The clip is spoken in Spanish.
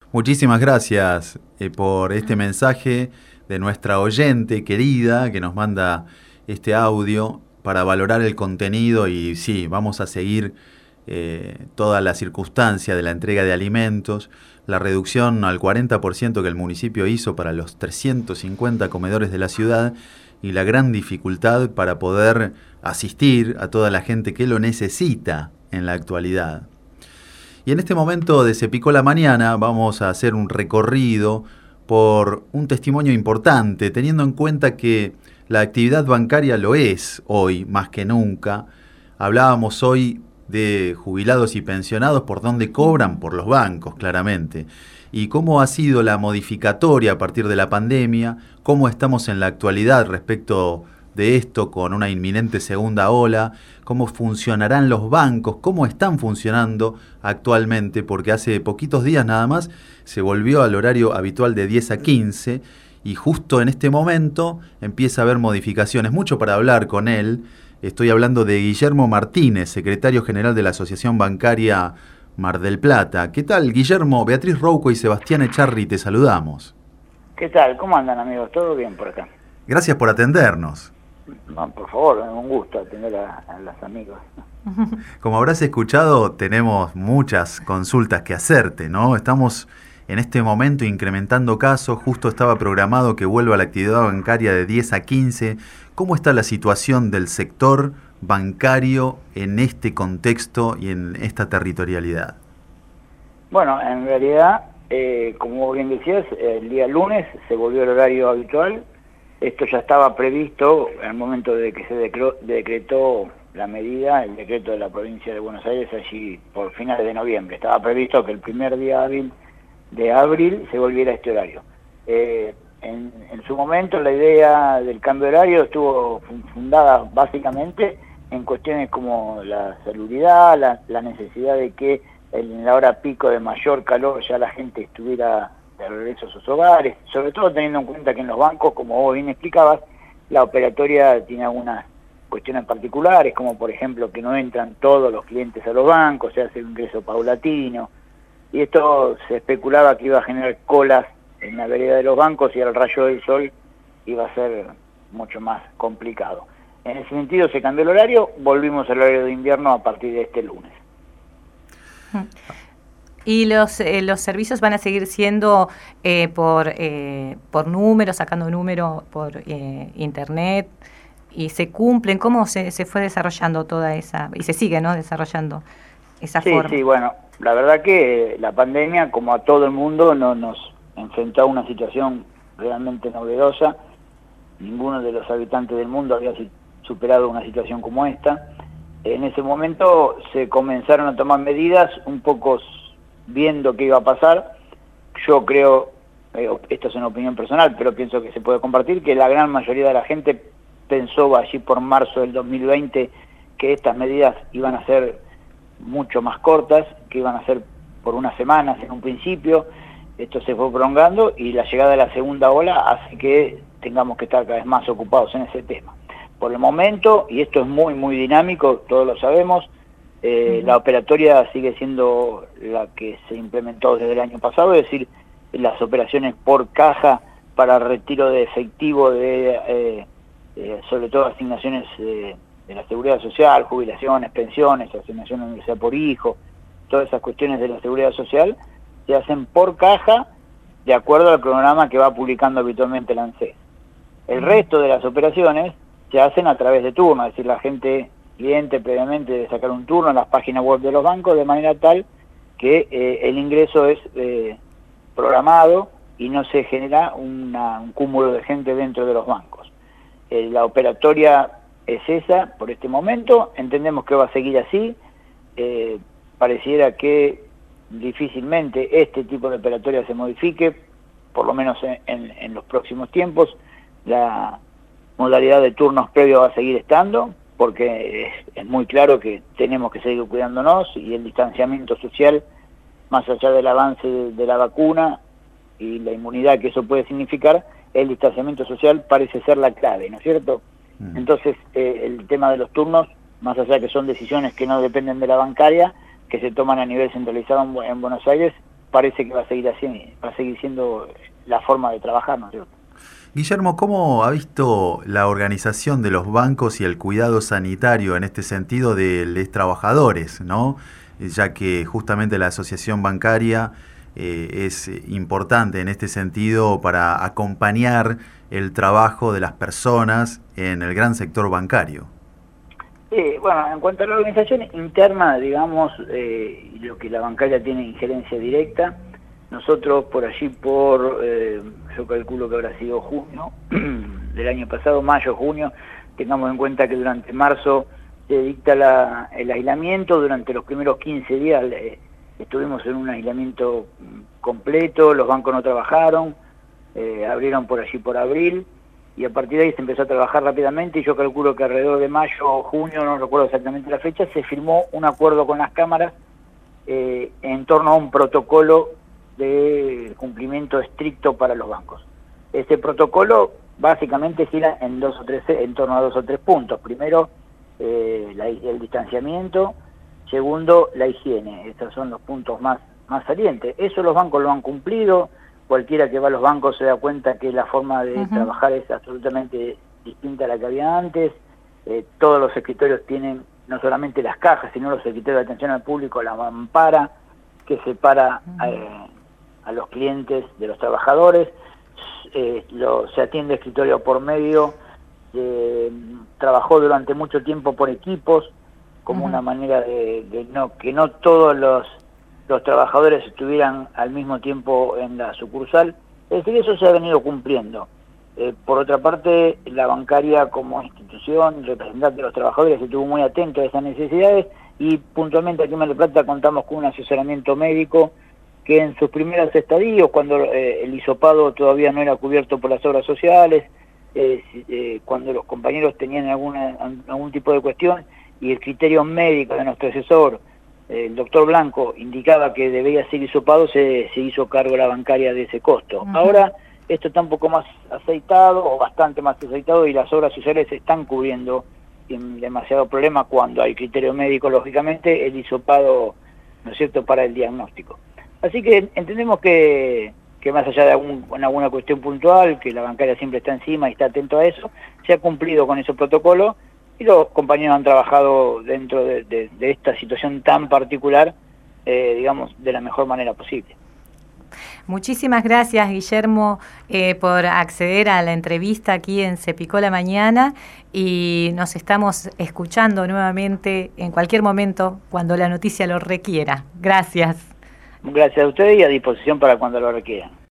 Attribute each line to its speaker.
Speaker 1: Muchísimas gracias por este mensaje de nuestra oyente querida que nos manda este audio para valorar el contenido y sí, vamos a seguir toda la circunstancia de la entrega de alimentos, la reducción al 40% que el municipio hizo para los 350 comedores de la ciudad y la gran dificultad para poder asistir a toda la gente que lo necesita en la actualidad. Y en este momento de Se Picó la Mañana vamos a hacer un recorrido por un testimonio importante, teniendo en cuenta que la actividad bancaria lo es hoy más que nunca. Hablábamos hoy de jubilados y pensionados por donde cobran por los bancos, claramente. Y cómo ha sido la modificatoria a partir de la pandemia, cómo estamos en la actualidad respecto de esto con una inminente segunda ola, cómo funcionarán los bancos, cómo están funcionando actualmente, porque hace poquitos días nada más se volvió al horario habitual de 10 a 15 y justo en este momento empieza a haber modificaciones. Mucho para hablar con él. Estoy hablando de Guillermo Martínez, secretario general de la Asociación Bancaria Mar del Plata. ¿Qué tal, Guillermo? Beatriz Rouco y Sebastián Echarri, te saludamos.
Speaker 2: ¿Qué tal? ¿Cómo andan, amigos? ¿Todo bien por acá?
Speaker 1: Gracias por atendernos.
Speaker 2: No, por favor, es un gusto atender a los amigos.
Speaker 1: Como habrás escuchado, tenemos muchas consultas que hacerte, ¿no? Estamos en este momento incrementando casos, justo estaba programado que vuelva la actividad bancaria de 10 a 15. ¿Cómo está la situación del sector bancario en este contexto y en esta territorialidad?
Speaker 2: Bueno, en realidad, como bien decías, el día lunes se volvió el horario habitual. Esto ya estaba previsto en el momento de que se decretó la medida, el decreto de la provincia de Buenos Aires, allí por finales de noviembre. Estaba previsto que el primer día hábil de abril se volviera a este horario. En su momento la idea del cambio de horario estuvo fundada básicamente en cuestiones como la salubridad, la necesidad de que en la hora pico de mayor calor ya la gente estuviera de regreso a sus hogares, sobre todo teniendo en cuenta que en los bancos, como vos bien explicabas, la operatoria tiene algunas cuestiones particulares, como por ejemplo que no entran todos los clientes a los bancos, se hace un ingreso paulatino, y esto se especulaba que iba a generar colas en la vereda de los bancos y al rayo del sol iba a ser mucho más complicado. En ese sentido se cambió el horario, volvimos al horario de invierno a partir de este lunes.
Speaker 3: ¿Y los servicios van a seguir siendo por números, sacando número por internet? ¿Y se cumplen? ¿Cómo se fue desarrollando toda esa, y se sigue, ¿no?, desarrollando esa forma?
Speaker 2: Sí, bueno, la verdad que la pandemia, como a todo el mundo, nos enfrentó a una situación realmente novedosa. Ninguno de los habitantes del mundo había superado una situación como esta. En ese momento se comenzaron a tomar medidas un poco viendo qué iba a pasar. Yo creo, esto es una opinión personal, pero pienso que se puede compartir, que la gran mayoría de la gente pensó allí por marzo del 2020 que estas medidas iban a ser mucho más cortas, que iban a ser por unas semanas en un principio. Esto se fue prolongando y la llegada de la segunda ola hace que tengamos que estar cada vez más ocupados en ese tema. Por el momento, y esto es muy, muy dinámico, todos lo sabemos, la operatoria sigue siendo la que se implementó desde el año pasado, es decir, las operaciones por caja para retiro de efectivo de, sobre todo asignaciones de la Seguridad Social, jubilaciones, pensiones, asignación a la universidad por hijo, todas esas cuestiones de la Seguridad Social, se hacen por caja de acuerdo al cronograma que va publicando habitualmente la ANSES. El resto de las operaciones se hacen a través de turnos, es decir, la gente cliente previamente de sacar un turno en las páginas web de los bancos de manera tal que el ingreso es programado y no se genera un cúmulo de gente dentro de los bancos. La operatoria es esa por este momento, entendemos que va a seguir así, pareciera que difícilmente este tipo de operatoria se modifique, por lo menos en los próximos tiempos. La modalidad de turnos previo va a seguir estando, porque es muy claro que tenemos que seguir cuidándonos y el distanciamiento social, más allá del avance de la vacuna y la inmunidad que eso puede significar, el distanciamiento social parece ser la clave, ¿no es cierto? Entonces, el tema de los turnos, más allá que son decisiones que no dependen de la bancaria, que se toman a nivel centralizado en Buenos Aires, parece que va a seguir siendo la forma de trabajar, ¿no es cierto?
Speaker 1: Guillermo, ¿cómo ha visto la organización de los bancos y el cuidado sanitario en este sentido de los trabajadores, ¿no? Ya que justamente la asociación bancaria es importante en este sentido para acompañar el trabajo de las personas en el gran sector bancario?
Speaker 2: Bueno, en cuanto a la organización interna, digamos, lo que la bancaria tiene injerencia directa, nosotros por allí yo calculo que habrá sido junio del año pasado, mayo, junio, tengamos en cuenta que durante marzo se dicta el aislamiento, durante los primeros 15 días estuvimos en un aislamiento completo, los bancos no trabajaron, abrieron por allí por abril, y a partir de ahí se empezó a trabajar rápidamente, y yo calculo que alrededor de mayo o junio, no recuerdo exactamente la fecha, se firmó un acuerdo con las cámaras en torno a un protocolo de cumplimiento estricto para los bancos. Ese protocolo básicamente gira en torno a 2 o 3 puntos. Primero, el distanciamiento. Segundo, la higiene. Estos son los puntos más salientes. Eso los bancos lo han cumplido. Cualquiera que va a los bancos se da cuenta que la forma de trabajar es absolutamente distinta a la que había antes. Todos los escritorios tienen no solamente las cajas, sino los escritorios de atención al público, la mampara que separa a los clientes de los trabajadores. Se atiende escritorio por medio. Trabajó durante mucho tiempo por equipos, como una manera que no todos los trabajadores estuvieran al mismo tiempo en la sucursal. Es decir, eso se ha venido cumpliendo. Por otra parte, la bancaria como institución, representante de los trabajadores, estuvo muy atento a esas necesidades, y puntualmente aquí en Mar del Plata contamos con un asesoramiento médico que en sus primeros estadios, cuando el hisopado todavía no era cubierto por las obras sociales, cuando los compañeros tenían algún tipo de cuestión y el criterio médico de nuestro asesor, el doctor Blanco, indicaba que debía ser hisopado, se hizo cargo la bancaria de ese costo. Ahora esto está un poco más aceitado, o bastante más aceitado, y las obras sociales están cubriendo sin demasiado problema cuando hay criterio médico, lógicamente, el hisopado, ¿no es cierto?, para el diagnóstico. Así que entendemos que más allá de alguna cuestión puntual, que la bancaria siempre está encima y está atento a eso, se ha cumplido con ese protocolo, y los compañeros han trabajado dentro de esta situación tan particular, digamos, de la mejor manera posible.
Speaker 3: Muchísimas gracias, Guillermo, por acceder a la entrevista aquí en Se Picó la Mañana, y nos estamos escuchando nuevamente en cualquier momento cuando la noticia lo requiera. Gracias.
Speaker 2: Gracias a ustedes y a disposición para cuando lo requieran.